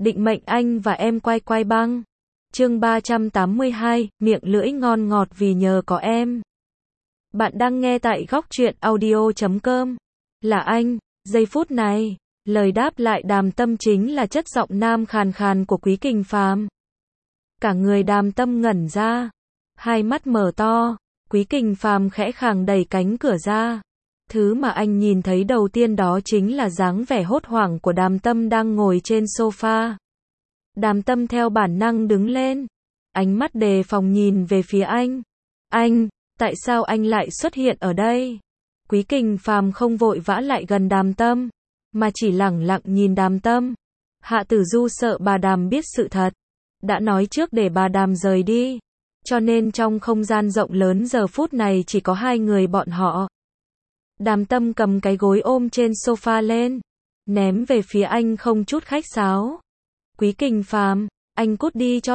định mệnh anh và em quay quay băng. Chương 382, miệng lưỡi ngon ngọt vì nhờ có em. Bạn đang nghe tại góc truyện audio.com. Là anh, giây phút này, lời đáp lại Đàm Tâm chính là chất giọng nam khàn khàn của Quý Kình Phàm. Cả người Đàm Tâm ngẩn ra, hai mắt mở to, Quý Kình Phàm khẽ khàng đẩy cánh cửa ra. Thứ mà anh nhìn thấy đầu tiên đó chính là dáng vẻ hốt hoảng của Đàm Tâm đang ngồi trên sofa. Đàm Tâm theo bản năng đứng lên, ánh mắt đề phòng nhìn về phía anh. Anh, tại sao anh lại xuất hiện ở đây? Quý Kình Phàm không vội vã lại gần Đàm Tâm, mà chỉ lẳng lặng nhìn Đàm Tâm. Hạ Tử Du sợ bà Đàm biết sự thật, đã nói trước để bà Đàm rời đi, cho nên trong không gian rộng lớn giờ phút này chỉ có hai người bọn họ. Đàm Tâm cầm cái gối ôm trên sofa lên, ném về phía anh không chút khách sáo. Quý Kình Phàm, anh cút đi cho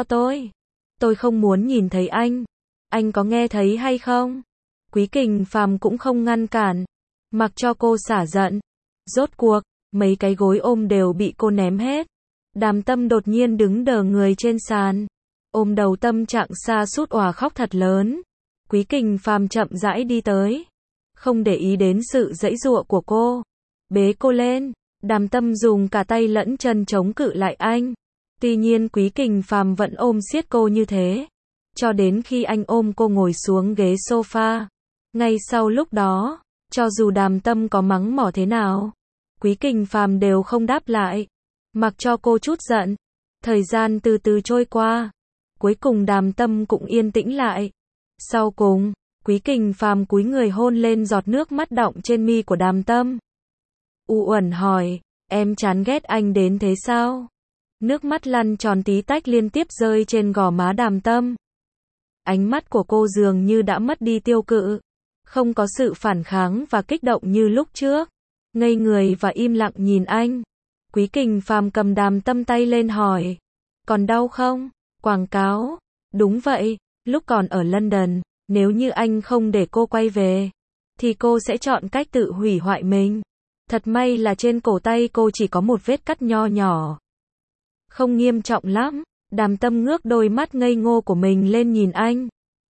tôi không muốn nhìn thấy anh có nghe thấy hay không? Quý Kình Phàm cũng không ngăn cản, mặc cho cô xả giận. Rốt cuộc, mấy cái gối ôm đều bị cô ném hết. Đàm Tâm đột nhiên đứng đờ người trên sàn, ôm đầu tâm trạng sa sút òa khóc thật lớn. Quý Kình Phàm chậm rãi đi tới, không để ý đến sự giãy giụa của cô, bế cô lên. Đàm Tâm dùng cả tay lẫn chân chống cự lại anh. Tuy nhiên Quý Kình Phàm vẫn ôm siết cô như thế, cho đến khi anh ôm cô ngồi xuống ghế sofa. Ngay sau lúc đó, cho dù Đàm Tâm có mắng mỏ thế nào, Quý Kình Phàm đều không đáp lại, mặc cho cô trút giận. Thời gian từ từ trôi qua, cuối cùng Đàm Tâm cũng yên tĩnh lại. Sau cùng, Quý Kình Phàm cúi người hôn lên giọt nước mắt đọng trên mi của Đàm Tâm. U uẩn hỏi, em chán ghét anh đến thế sao? Nước mắt lăn tròn tí tách liên tiếp rơi trên gò má Đàm Tâm. Ánh mắt của cô dường như đã mất đi tiêu cự, không có sự phản kháng và kích động như lúc trước, ngây người và im lặng nhìn anh. Quý Kình Phàm cầm Đàm Tâm tay lên hỏi, còn đau không? Quảng cáo, đúng vậy, lúc còn ở London, nếu như anh không để cô quay về, thì cô sẽ chọn cách tự hủy hoại mình. Thật may là trên cổ tay cô chỉ có một vết cắt nho nhỏ, không nghiêm trọng lắm. Đàm Tâm ngước đôi mắt ngây ngô của mình lên nhìn anh.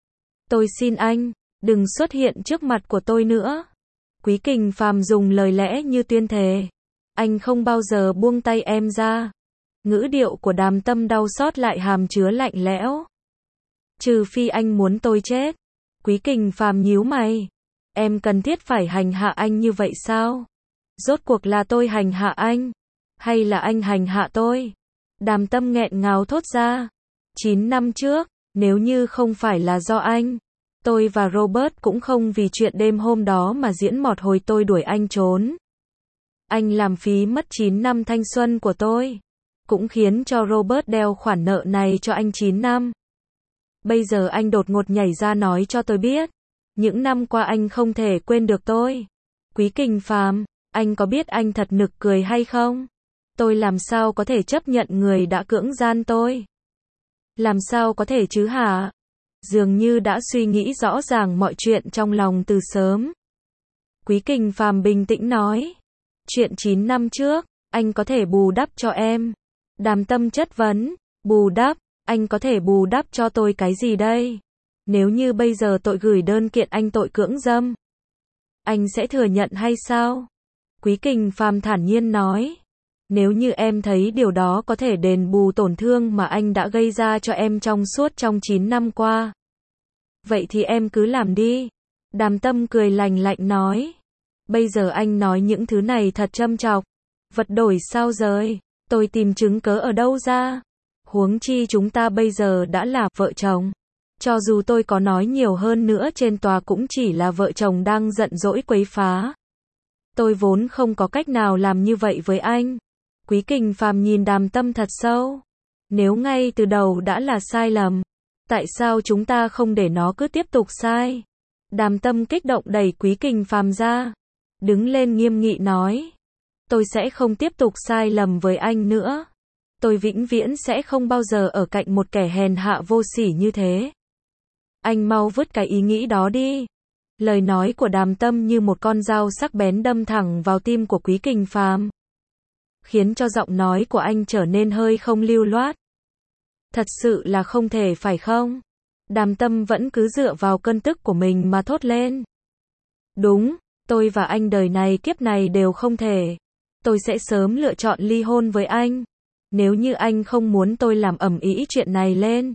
Tôi xin anh, đừng xuất hiện trước mặt của tôi nữa. Quý Kình Phàm dùng lời lẽ như tuyên thệ, anh không bao giờ buông tay em ra. Ngữ điệu của Đàm Tâm đau xót lại hàm chứa lạnh lẽo. Trừ phi anh muốn tôi chết. Quý Kình Phàm nhíu mày. Em cần thiết phải hành hạ anh như vậy sao? Rốt cuộc là tôi hành hạ anh, hay là anh hành hạ tôi? Đàm Tâm nghẹn ngào thốt ra. 9 năm trước, nếu như không phải là do anh, tôi và Robert cũng không vì chuyện đêm hôm đó mà diễn một hồi tôi đuổi anh trốn. Anh làm phí mất 9 năm thanh xuân của tôi, cũng khiến cho Robert đeo khoản nợ này cho anh 9 năm. Bây giờ anh đột ngột nhảy ra nói cho tôi biết, những năm qua anh không thể quên được tôi. Quý Kình Phàm, anh có biết anh thật nực cười hay không? Tôi làm sao có thể chấp nhận người đã cưỡng gian tôi? Làm sao có thể chứ hả? Dường như đã suy nghĩ rõ ràng mọi chuyện trong lòng từ sớm. Quý Kình Phàm bình tĩnh nói, chuyện 9 năm trước, anh có thể bù đắp cho em. Đàm Tâm chất vấn, bù đắp, anh có thể bù đắp cho tôi cái gì đây? Nếu như bây giờ tôi gửi đơn kiện anh tội cưỡng dâm, anh sẽ thừa nhận hay sao? Quý Kình Phàm thản nhiên nói, nếu như em thấy điều đó có thể đền bù tổn thương mà anh đã gây ra cho em trong 9 năm qua, vậy thì em cứ làm đi. Đàm Tâm cười lành lạnh nói, bây giờ anh nói những thứ này thật châm chọc. Vật đổi sao rời, tôi tìm chứng cớ ở đâu ra? Huống chi chúng ta bây giờ đã là vợ chồng. Cho dù tôi có nói nhiều hơn nữa trên tòa cũng chỉ là vợ chồng đang giận dỗi quấy phá. Tôi vốn không có cách nào làm như vậy với anh. Quý Kình Phàm nhìn Đàm Tâm thật sâu. Nếu ngay từ đầu đã là sai lầm, tại sao chúng ta không để nó cứ tiếp tục sai? Đàm Tâm kích động đẩy Quý Kình Phàm ra, đứng lên nghiêm nghị nói, tôi sẽ không tiếp tục sai lầm với anh nữa. Tôi vĩnh viễn sẽ không bao giờ ở cạnh một kẻ hèn hạ vô sỉ như thế. Anh mau vứt cái ý nghĩ đó đi. Lời nói của Đàm Tâm như một con dao sắc bén đâm thẳng vào tim của Quý Kình Phàm. khiến cho giọng nói của anh trở nên hơi không lưu loát. Thật sự là không thể phải không? Đàm Tâm vẫn cứ dựa vào cơn tức của mình mà thốt lên. Đúng, tôi và anh đời này kiếp này đều không thể. Tôi sẽ sớm lựa chọn ly hôn với anh. Nếu như anh không muốn tôi làm ầm ĩ chuyện này lên.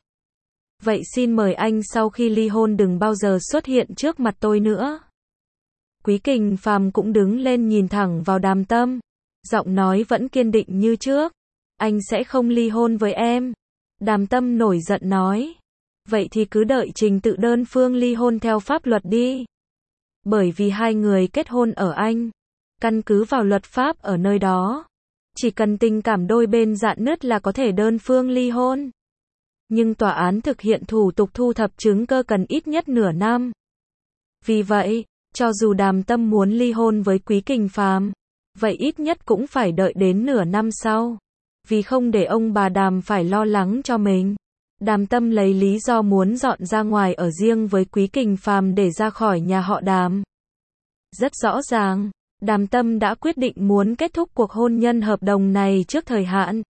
Vậy xin mời anh sau khi ly hôn đừng bao giờ xuất hiện trước mặt tôi nữa. Quý Kình Phàm cũng đứng lên nhìn thẳng vào Đàm Tâm. Giọng nói vẫn kiên định như trước. Anh sẽ không ly hôn với em. Đàm Tâm nổi giận nói. Vậy thì cứ đợi trình tự đơn phương ly hôn theo pháp luật đi. Bởi vì hai người kết hôn ở Anh. Căn cứ vào luật pháp ở nơi đó. Chỉ cần tình cảm đôi bên rạn nứt là có thể đơn phương ly hôn. Nhưng tòa án thực hiện thủ tục thu thập chứng cơ cần ít nhất nửa năm. Vì vậy, cho dù Đàm Tâm muốn ly hôn với Quý Kình Phàm, vậy ít nhất cũng phải đợi đến nửa năm sau. Vì không để ông bà Đàm phải lo lắng cho mình. Đàm Tâm lấy lý do muốn dọn ra ngoài ở riêng với Quý Kình Phàm để ra khỏi nhà họ Đàm. Rất rõ ràng, Đàm Tâm đã quyết định muốn kết thúc cuộc hôn nhân hợp đồng này trước thời hạn.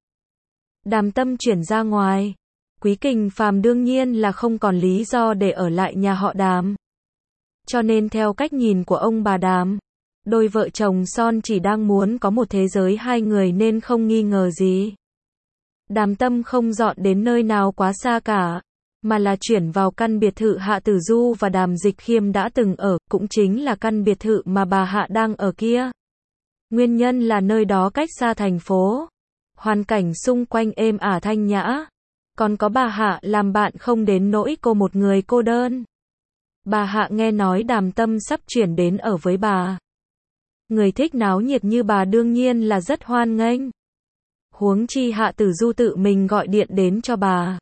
Đàm Tâm chuyển ra ngoài. Quý Kình Phàm đương nhiên là không còn lý do để ở lại nhà họ Đàm. Cho nên theo cách nhìn của ông bà Đàm, đôi vợ chồng son chỉ đang muốn có một thế giới hai người nên không nghi ngờ gì. Đàm Tâm không dọn đến nơi nào quá xa cả, mà là chuyển vào căn biệt thự Hạ Tử Du và Đàm Dịch Khiêm đã từng ở, cũng chính là căn biệt thự mà bà Hạ đang ở kia. Nguyên nhân là nơi đó cách xa thành phố, hoàn cảnh xung quanh êm ả thanh nhã, còn có bà Hạ làm bạn không đến nỗi cô một người cô đơn. Bà Hạ nghe nói Đàm Tâm sắp chuyển đến ở với bà. Người thích náo nhiệt như bà đương nhiên là rất hoan nghênh. Huống chi Hạ Tử Du tự mình gọi điện đến cho bà.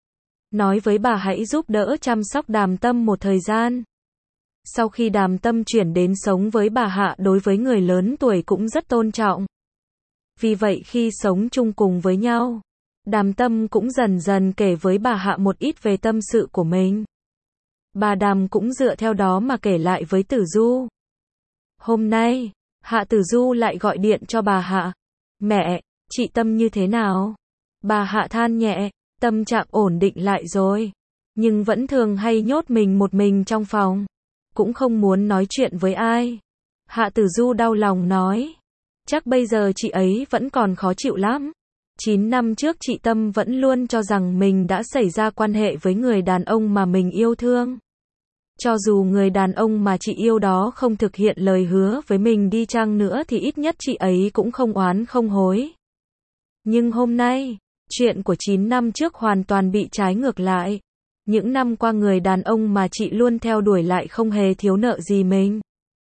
Nói với bà hãy giúp đỡ chăm sóc Đàm Tâm một thời gian. Sau khi Đàm Tâm chuyển đến sống với bà Hạ đối với người lớn tuổi cũng rất tôn trọng. Vì vậy khi sống chung cùng với nhau, Đàm Tâm cũng dần dần kể với bà Hạ một ít về tâm sự của mình. Bà Đàm cũng dựa theo đó mà kể lại với Tử Du. Hôm nay, Hạ Tử Du lại gọi điện cho bà Hạ. Mẹ, chị Tâm như thế nào? Bà Hạ than nhẹ, tâm trạng ổn định lại rồi. Nhưng vẫn thường hay nhốt mình một mình trong phòng. Cũng không muốn nói chuyện với ai. Hạ Tử Du đau lòng nói. Chắc bây giờ chị ấy vẫn còn khó chịu lắm. 9 năm trước chị Tâm vẫn luôn cho rằng mình đã xảy ra quan hệ với người đàn ông mà mình yêu thương. Cho dù người đàn ông mà chị yêu đó không thực hiện lời hứa với mình đi chăng nữa thì ít nhất chị ấy cũng không oán không hối. Nhưng hôm nay, chuyện của 9 năm trước hoàn toàn bị trái ngược lại. Những năm qua người đàn ông mà chị luôn theo đuổi lại không hề thiếu nợ gì mình.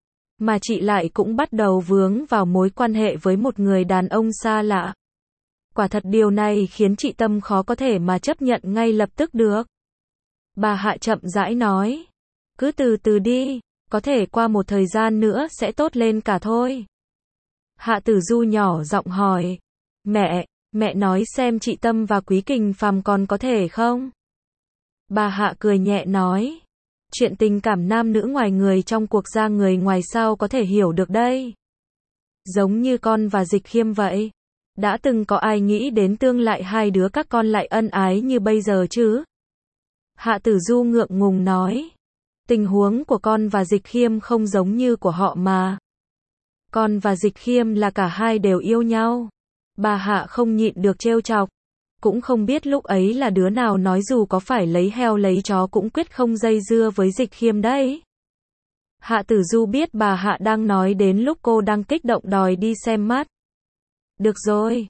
Mà chị lại cũng bắt đầu vướng vào mối quan hệ với một người đàn ông xa lạ. Quả thật điều này khiến chị Tâm khó có thể mà chấp nhận ngay lập tức được. Bà Hạ chậm rãi nói. Cứ từ từ đi, có thể qua một thời gian nữa sẽ tốt lên cả thôi. Hạ Tử Du nhỏ giọng hỏi. Mẹ nói xem chị Tâm và Quý Kình Phàm còn có thể không? Bà Hạ cười nhẹ nói. Chuyện tình cảm nam nữ ngoài người trong cuộc ra người ngoài sao có thể hiểu được đây. Giống như con và Dịch Khiêm vậy. Đã từng có ai nghĩ đến tương lai hai đứa các con lại ân ái như bây giờ chứ? Hạ Tử Du ngượng ngùng nói. Tình huống của con và Dịch Khiêm không giống như của họ mà. Con và Dịch Khiêm là cả hai đều yêu nhau. Bà Hạ không nhịn được trêu chọc. Cũng không biết lúc ấy là đứa nào nói dù có phải lấy heo lấy chó cũng quyết không dây dưa với Dịch Khiêm đấy. Hạ Tử Du biết bà Hạ đang nói đến lúc cô đang kích động đòi đi xem mắt. Được rồi,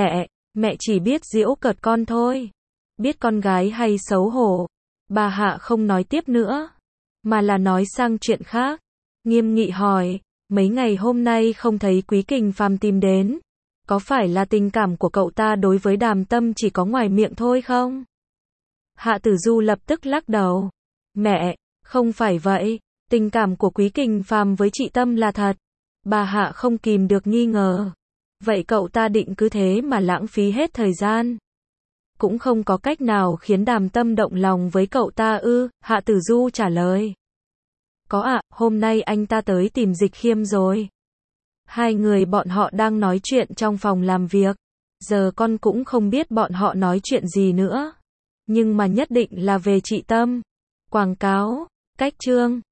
mẹ chỉ biết giễu cợt con thôi. Biết con gái hay xấu hổ. Bà Hạ không nói tiếp nữa, mà là nói sang chuyện khác. Nghiêm nghị hỏi, mấy ngày hôm nay không thấy Quý Kình Phàm tìm đến. Có phải là tình cảm của cậu ta đối với Đàm Tâm chỉ có ngoài miệng thôi không? Hạ Tử Du lập tức lắc đầu. Mẹ, không phải vậy. Tình cảm của Quý Kình Phàm với chị Tâm là thật. Bà Hạ không kìm được nghi ngờ. Vậy cậu ta định cứ thế mà lãng phí hết thời gian. Cũng không có cách nào khiến Đàm Tâm động lòng với cậu ta ư? Hạ Tử Du trả lời. Có ạ, hôm nay anh ta tới tìm Dịch Khiêm rồi. Hai người bọn họ đang nói chuyện trong phòng làm việc. Giờ con cũng không biết bọn họ nói chuyện gì nữa. Nhưng mà nhất định là về chị Tâm. Quảng cáo, cách chương.